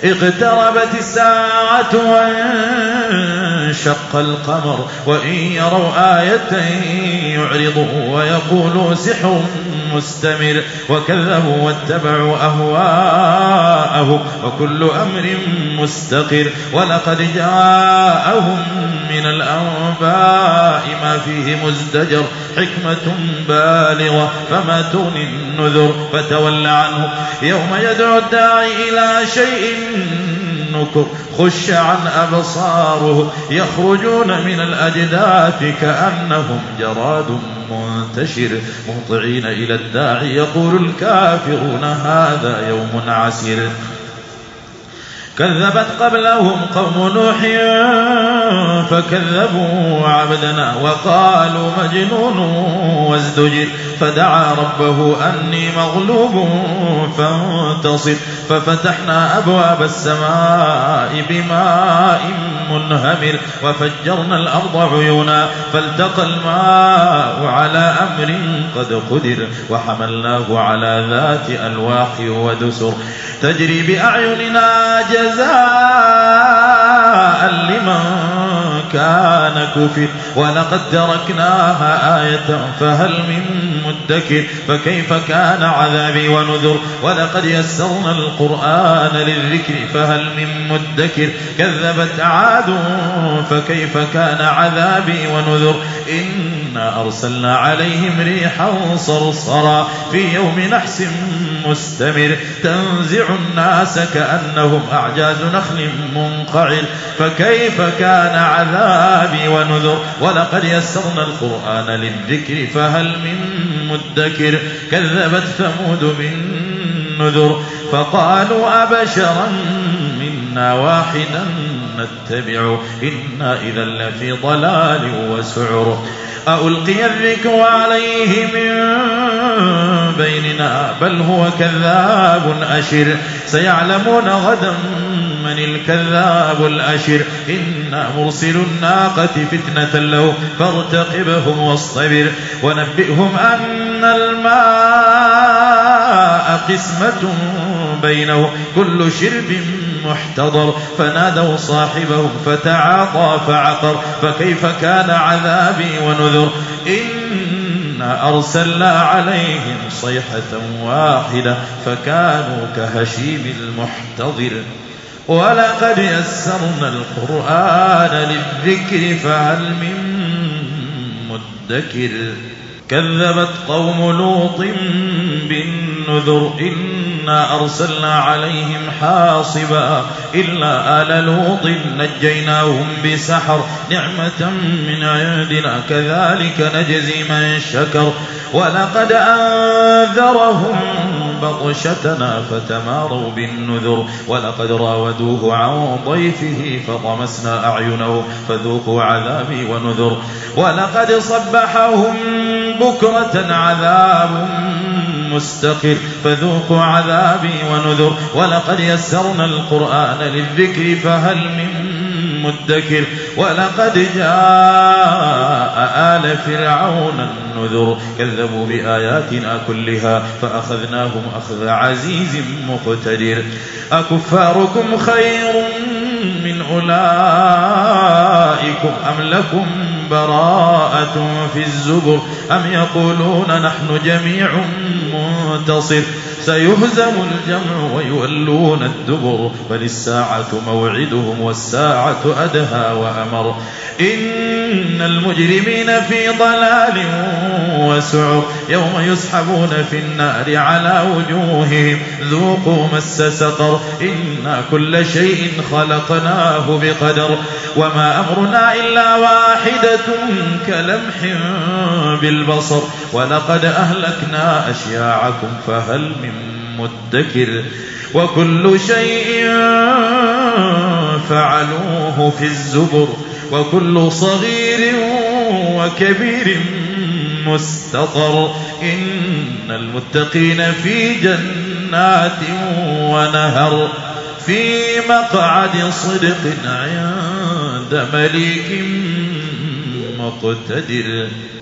اقتربت الساعة وانشق القمر وإن يروا آية يعرضوا ويقولوا سحر مستمر وكذبوا واتبعوا أهواءهم وكل أمر مستقر ولقد جاءهم من الأنباء ما فيه مزدجر حكمة بالغة فما تغني النذر فتول عنه يوم يدعو الداعي إلى شيء نكر خش عن أبصاره يخرجون من الأجداث كأنهم جراد منتشر مهطعين إلى الداعي يقول الكافرون هذا يوم عسير كذبت قبلهم قوم نوح فكذبوا عبدنا وقالوا مجنون وازدجر فدعا ربه أني مغلوب فانتصر ففتحنا أبواب السماء بماء منهمر وفجرنا الأرض عيونا فالتقى الماء على أمر قد قدر وحملناه على ذات ألواح ودسر تجري بأعيننا جزاء لمن كان كفر ولقد تركناها آية فهل من مدكر فكيف كان عذابي ونذر ولقد يسرنا القرآن للذكر فهل من مدكر كذبت عاد فكيف كان عذابي ونذر إنا أرسلنا عليهم ريحا صرصرا في يوم نحس مستمر تنزع الناس كأنهم أعجاز نخل منقعر فكيف كان عذابي ونذر ولقد يسرنا القرآن للذكر فهل من مدكر كذبت ثمود بالنذر فقالوا أبشرا منا واحدا نتبع إنا إذا لفي ضلال وسعر ألقي الذكر عليه من بيننا بل هو كذاب أشر سيعلمون غدا من الكذاب الأشر إنا مرسل الناقة فتنة له فارتقبهم واصطبر ونبئهم أن الماء قسمة بينهم كل شرب محتضر فنادوا صاحبهم فتعاطى فعقر فكيف كان عذابي ونذر إنا أرسلنا عليهم صيحة واحدة فكانوا كهشيم المحتضر ولقد يسرنا القرآن للذكر فهل من مدكر كذبت قوم لوط بالنذر إنا أرسلنا عليهم حاصبا إلا آل لوط نجيناهم بسحر نعمة من عندنا كذلك نجزي من شكر ولقد أنذرهم بطشتنا فتماروا بالنذر ولقد راودوه عن ضيفه فطمسنا أعينه فذوقوا عذابي ونذر ولقد صبحهم بكرة عذاب مستقر فذوقوا عذابي ونذر ولقد يسرنا القرآن للذكر فهل من مدكر ولقد جاء آل فرعون النذر كذبوا بآياتنا كلها فأخذناهم أخذ عزيز مقتدر أكفاركم خير من أولئكم أم لكم براءة في الزبر أم يقولون نحن جميع منتصر سيهزم الجمع ويولون الدبر بل الساعة موعدهم والساعة أدهى وأمر إن المجرمين في ضلال وسعر يوم يسحبون في النار على وجوههم ذوقوا مس سقر إنا كل شيء خلقناه بقدر وما أمرنا إلا واحدة كلمح بالبصر ولقد أهلكنا أشياعكم فهل من مدكر وكل شيء فعلوه في الزبر وكل صغير وكبير مستطر إن المتقين في جنات ونهر في مقعد صدق عند مليك مقتدر.